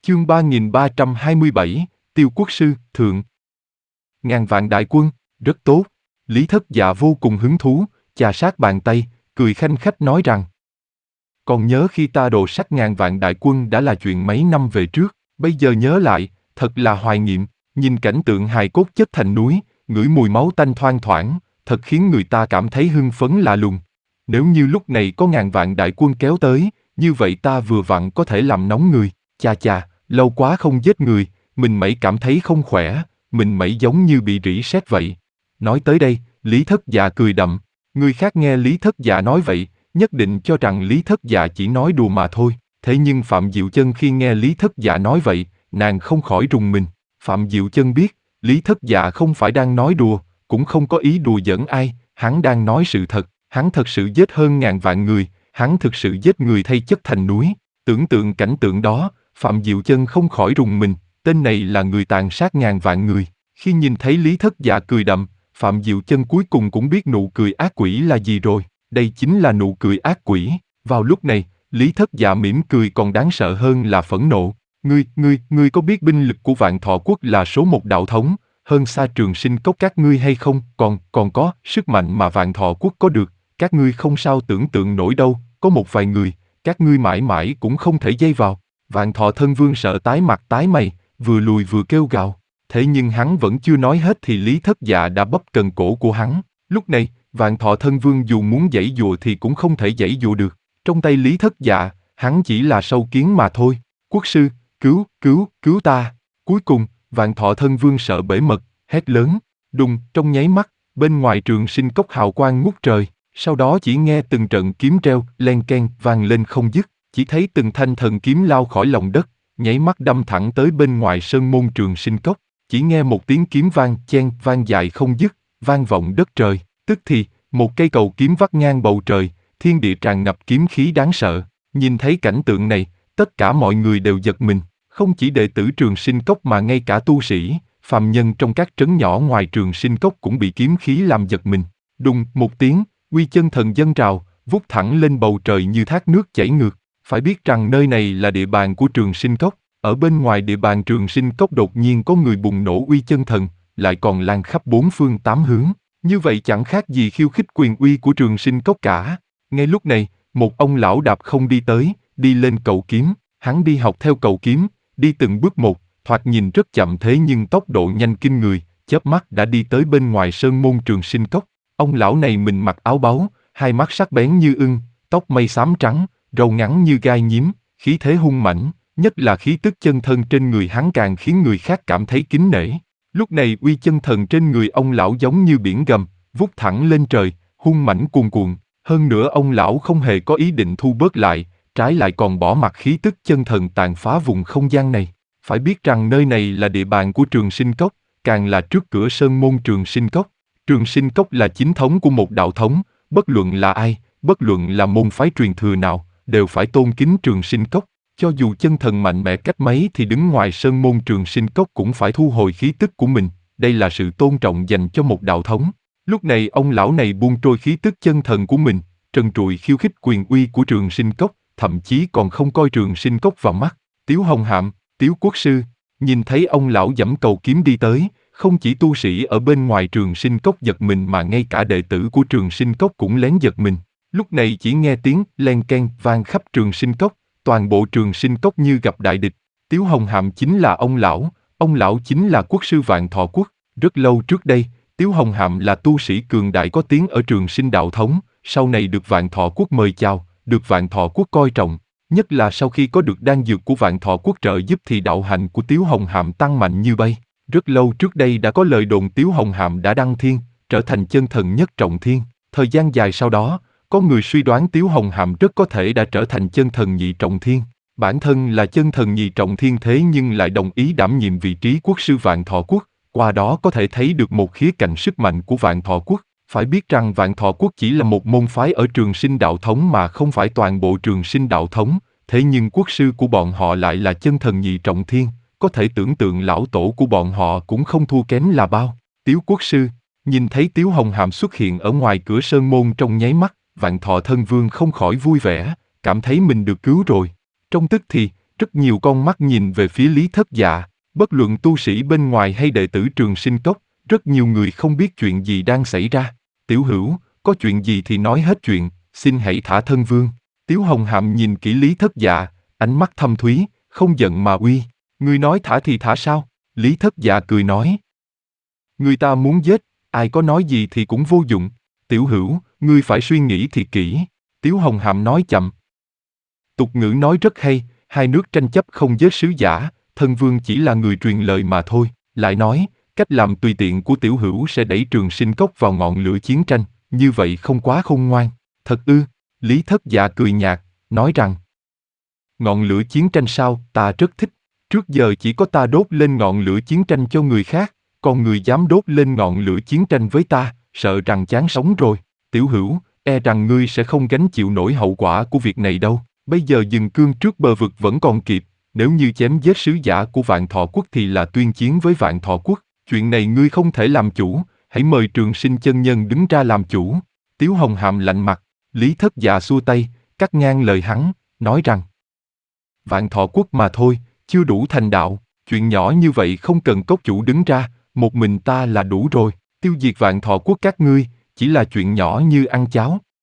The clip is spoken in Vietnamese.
Chương 3327, Tiêu Quốc Sư, Thượng. Ngàn vạn đại quân, rất tốt. Lý Thất Dạ vô cùng hứng thú, chà sát bàn tay, cười khanh khách nói rằng: còn nhớ khi ta đồ sắt ngàn vạn đại quân đã là chuyện mấy năm về trước, bây giờ nhớ lại, thật là hoài niệm, nhìn cảnh tượng hài cốt chất thành núi, ngửi mùi máu tanh thoang thoảng, thật khiến người ta cảm thấy hưng phấn lạ lùng. Nếu như lúc này có ngàn vạn đại quân kéo tới, như vậy ta vừa vặn có thể làm nóng người. Chà chà, lâu quá không giết người, mình mẩy cảm thấy không khỏe, mình mẩy giống như bị rỉ sét vậy. Nói tới đây, Lý Thất Dạ cười đậm. Người khác nghe Lý Thất Dạ nói vậy, nhất định cho rằng Lý Thất Dạ chỉ nói đùa mà thôi. Thế nhưng Phạm Diệu Chân khi nghe Lý Thất Dạ nói vậy, nàng không khỏi rùng mình. Phạm Diệu Chân biết, Lý Thất Dạ không phải đang nói đùa, cũng không có ý đùa giỡn ai, hắn đang nói sự thật. Hắn thật sự giết hơn ngàn vạn người, hắn thực sự giết người thay chất thành núi. Tưởng tượng cảnh tượng đó, Phạm Diệu Chân không khỏi rùng mình, tên này là người tàn sát ngàn vạn người. Khi nhìn thấy Lý Thất Dạ cười đậm, Phạm Diệu Chân cuối cùng cũng biết nụ cười ác quỷ là gì rồi. Đây chính là nụ cười ác quỷ. Vào lúc này, Lý Thất Dạ mỉm cười còn đáng sợ hơn là phẫn nộ. Ngươi có biết binh lực của Vạn Thọ Quốc là số một đạo thống, hơn xa Trường Sinh Cốc các ngươi hay không? Còn có, sức mạnh mà Vạn Thọ Quốc có được, các ngươi không sao tưởng tượng nổi đâu, có một vài người, các ngươi mãi mãi cũng không thể dây vào. Vạn Thọ Thân Vương sợ tái mặt tái mày, vừa lùi vừa kêu gào. Thế nhưng hắn vẫn chưa nói hết thì Lý Thất Dạ đã bóp cần cổ của hắn. Lúc này, Vạn Thọ Thân Vương dù muốn giãy giụa thì cũng không thể giãy giụa được. Trong tay Lý Thất Dạ, hắn chỉ là sâu kiến mà thôi. Quốc sư, cứu ta. Cuối cùng, Vạn Thọ Thân Vương sợ bể mật, hét lớn. Đùng, trong nháy mắt, bên ngoài Trường Sinh Cốc hào quang ngút trời. Sau đó chỉ nghe từng trận kiếm treo, len keng, vang lên không dứt. Chỉ thấy từng thanh thần kiếm lao khỏi lòng đất, nháy mắt đâm thẳng tới bên ngoài sơn môn Trường Sinh Cốc. Chỉ nghe một tiếng kiếm vang chen vang dài không dứt, vang vọng đất trời. Tức thì, một cây cầu kiếm vắt ngang bầu trời, thiên địa tràn ngập kiếm khí đáng sợ. Nhìn thấy cảnh tượng này, tất cả mọi người đều giật mình. Không chỉ đệ tử Trường Sinh Cốc mà ngay cả tu sĩ, phàm nhân trong các trấn nhỏ ngoài Trường Sinh Cốc cũng bị kiếm khí làm giật mình. Đùng một tiếng, uy chân thần dâng trào, vút thẳng lên bầu trời như thác nước chảy ngược. Phải biết rằng nơi này là địa bàn của Trường Sinh Cốc. Ở bên ngoài địa bàn Trường Sinh Cốc đột nhiên có người bùng nổ uy chân thần, lại còn lan khắp bốn phương tám hướng. Như vậy chẳng khác gì khiêu khích quyền uy của Trường Sinh Cốc cả. Ngay lúc này, một ông lão đạp không đi tới, đi lên cầu kiếm. Hắn đi học theo cầu kiếm, đi từng bước một, thoạt nhìn rất chậm thế nhưng tốc độ nhanh kinh người, chớp mắt đã đi tới bên ngoài sơn môn Trường Sinh Cốc. Ông lão này mình mặc áo báu, hai mắt sắc bén như ưng, tóc mây xám trắng, râu ngắn như gai nhím, khí thế hung mãnh, nhất là khí tức chân thân trên người hắn càng khiến người khác cảm thấy kính nể. Lúc này uy chân thần trên người ông lão giống như biển gầm, vút thẳng lên trời, hung mãnh cuồn cuộn. Hơn nữa ông lão không hề có ý định thu bớt lại, trái lại còn bỏ mặc khí tức chân thần tàn phá vùng không gian này. Phải biết rằng nơi này là địa bàn của Trường Sinh Cốc, càng là trước cửa sơn môn Trường Sinh Cốc. Trường Sinh Cốc là chính thống của một đạo thống, bất luận là ai, bất luận là môn phái truyền thừa nào, đều phải tôn kính Trường Sinh Cốc. Cho dù chân thần mạnh mẽ cách mấy thì đứng ngoài sơn môn Trường Sinh Cốc cũng phải thu hồi khí tức của mình, đây là sự tôn trọng dành cho một đạo thống. Lúc này ông lão này buông trôi khí tức chân thần của mình, trần trụi khiêu khích quyền uy của Trường Sinh Cốc, thậm chí còn không coi Trường Sinh Cốc vào mắt. Tiếu Hồng Hạm, Tiếu Quốc Sư, nhìn thấy ông lão giẫm cầu kiếm đi tới, không chỉ tu sĩ ở bên ngoài Trường Sinh Cốc giật mình mà ngay cả đệ tử của Trường Sinh Cốc cũng lén giật mình. Lúc này chỉ nghe tiếng len keng vang khắp Trường Sinh Cốc, toàn bộ Trường Sinh Cốc như gặp đại địch. Tiếu Hồng Hạm chính là ông lão chính là quốc sư Vạn Thọ Quốc. Rất lâu trước đây, Tiếu Hồng Hạm là tu sĩ cường đại có tiếng ở Trường Sinh đạo thống, sau này được Vạn Thọ Quốc mời chào, được Vạn Thọ Quốc coi trọng. Nhất là sau khi có được đan dược của Vạn Thọ Quốc trợ giúp thì đạo hạnh của Tiếu Hồng Hạm tăng mạnh như bay. Rất lâu trước đây đã có lời đồn Tiếu Hồng Hạm đã đăng thiên, trở thành chân thần nhất trọng thiên. Thời gian dài sau đó, có người suy đoán Tiếu Hồng Hạm rất có thể đã trở thành chân thần nhị trọng thiên. Bản thân là chân thần nhị trọng thiên thế nhưng lại đồng ý đảm nhiệm vị trí quốc sư Vạn Thọ Quốc, qua đó có thể thấy được một khía cạnh sức mạnh của Vạn Thọ Quốc. Phải biết rằng Vạn Thọ Quốc chỉ là một môn phái ở Trường Sinh đạo thống mà không phải toàn bộ Trường Sinh đạo thống, thế nhưng quốc sư của bọn họ lại là chân thần nhị trọng thiên, có thể tưởng tượng lão tổ của bọn họ cũng không thua kém là bao. Tiếu Quốc Sư, nhìn thấy Tiếu Hồng Hạm xuất hiện ở ngoài cửa sơn môn trong nháy mắt, Vạn Thọ Thân Vương không khỏi vui vẻ, cảm thấy mình được cứu rồi. Trong tức thì, Rất nhiều con mắt nhìn về phía Lý Thất Dạ, bất luận tu sĩ bên ngoài hay đệ tử Trường Sinh Cốc, rất nhiều người không biết chuyện gì đang xảy ra. Tiểu Hữu, có chuyện gì thì nói hết chuyện, xin hãy thả thân vương. Tiếu Hồng Hạm nhìn kỹ Lý Thất Dạ, ánh mắt thâm thúy, không giận mà uy. Ngươi nói thả thì thả sao? Lý Thất Dạ cười nói. Người ta muốn giết, ai có nói gì thì cũng vô dụng. Tiểu Hữu, ngươi phải suy nghĩ thì kỹ. Tiếu Hồng Hạm nói chậm. Tục ngữ nói rất hay, hai nước tranh chấp không giết sứ giả, thân vương chỉ là người truyền lời mà thôi. Lại nói, cách làm tùy tiện của Tiểu Hữu sẽ đẩy Trường Sinh Cốc vào ngọn lửa chiến tranh, như vậy không quá khôn ngoan. Thật ư? Lý Thất Dạ cười nhạt, nói rằng. Ngọn lửa chiến tranh sao, ta rất thích. Trước giờ chỉ có ta đốt lên ngọn lửa chiến tranh cho người khác, còn người dám đốt lên ngọn lửa chiến tranh với ta, sợ rằng chán sống rồi. Tiểu Hữu, e rằng ngươi sẽ không gánh chịu nổi hậu quả của việc này đâu. Bây giờ dừng cương trước bờ vực vẫn còn kịp, nếu như chém giết sứ giả của Vạn Thọ Quốc thì là tuyên chiến với Vạn Thọ Quốc. Chuyện này ngươi không thể làm chủ, hãy mời Trường Sinh chân nhân đứng ra làm chủ. Tiếu Hồng Hàm lạnh mặt, Lý Thất Dạ xua tay, cắt ngang lời hắn, nói rằng Vạn Thọ Quốc mà thôi, chưa đủ thành đạo, chuyện nhỏ như vậy không cần cốc chủ đứng ra, một mình ta là đủ rồi, tiêu diệt Vạn Thọ Quốc các ngươi, chỉ là chuyện nhỏ như ăn cháo.